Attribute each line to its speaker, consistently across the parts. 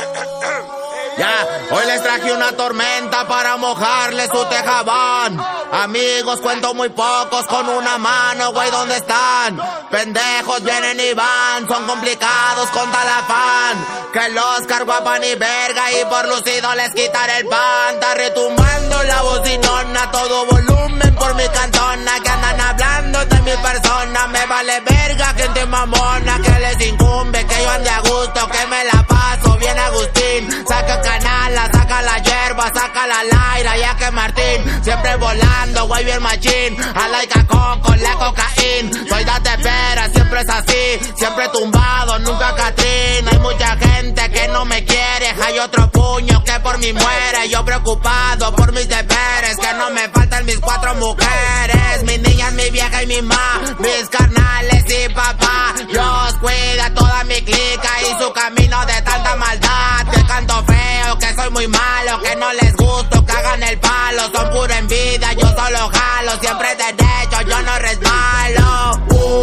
Speaker 1: Ya, hoy les traje una tormenta para mojarles su tejabán. Amigos, cuento muy pocos con una mano, güey, ¿dónde están? Pendejos vienen y van, son complicados con tal afán. Que los cargo a pan y verga y por lucido les quitaré el pan. Está retumbando la bocinona, todo volumen por mi cantona. Que andan hablando de mi persona, me vale verga gente mamona. Que les incumbe que yo ande a gusto, que me la paso bien Agustín. Saca canala, saca la hierba, saca la laira, ya que Martín siempre volando, güey, bien machín. A laica con la cocaína. Soy date pera, siempre es así, siempre tumbado, nunca Catrín. Hay mucha gente que no me quiere, hay otro puño que por mí muere. Yo preocupado por mis deberes, que no me faltan mis 4 mujeres. Mis niñas, mi vieja y mi ma, mis carnales y papá. Dios cuida toda mi clica y su camino de tanta maldad. Que canto feo, que soy muy malo, que no les gusto, que hagan el palo. Son pura envidia, yo solo jalo, siempre derecho, yo no resbalo.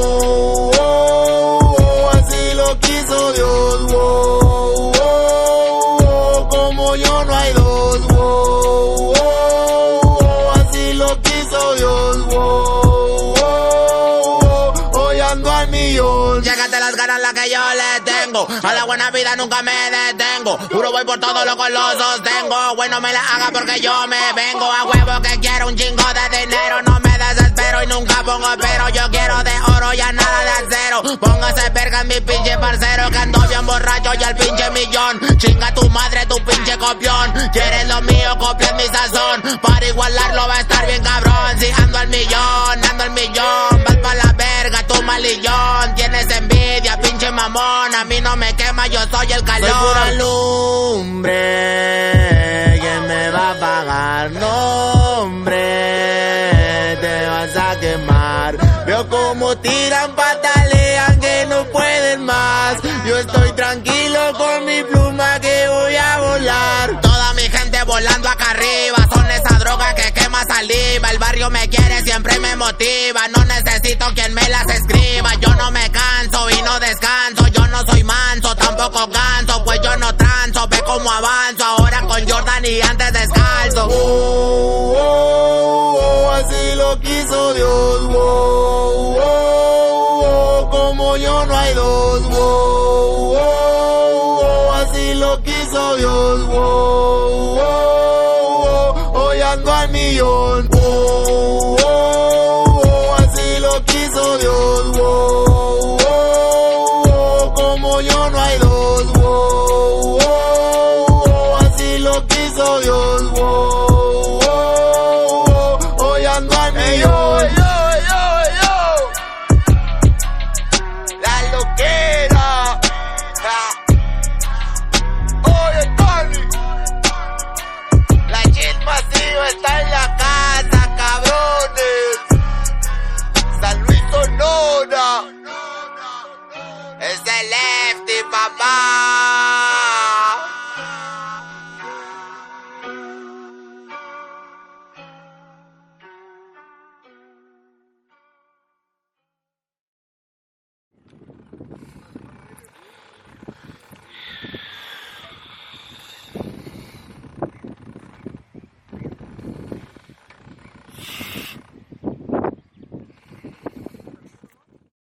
Speaker 2: Así lo quiso Dios, como yo no hay dos, así lo quiso Dios, hoy ando al millón.
Speaker 1: Llégate las ganas la que yo le tengo, a la buena vida nunca me detengo. Juro voy por todo loco, lo sostengo. Güey, no me la haga porque yo me vengo. A huevo que quiero un chingo de dinero, no me desespero y nunca pongo pero. Yo quiero de oro, ya nada de acero. Póngase verga en mi pinche parcero, que ando bien borracho y al pinche millón. Chinga tu madre, tu pinche copión. Quieres lo mío, copias mi sazón. Para igualarlo va a estar bien cabrón. Si ando al millón, vas pa' la verga, tu malillón. Tienes envidia, pinche mamón. A mí no me quema, yo soy el calor.
Speaker 2: Soy pura lumbre, ¿quién me va a pagar? No, hombre, te vas a quemar. Veo como tiran, patalean, que no pueden más. Yo estoy tranquilo con mi pluma que voy a volar.
Speaker 1: Toda mi gente volando acá arriba, son esa droga que quema saliva. El barrio me quiere, siempre me motiva. No necesito quien me las escriba. Yo no me canso y no descanso. Yo no soy manso, tampoco canso, pues yo no transo. Ve cómo avanzo, ahora con Jordan y antes descalzo.
Speaker 2: Así lo quiso Dios, como yo no hay dos, así lo quiso Dios, hoy ando al millón.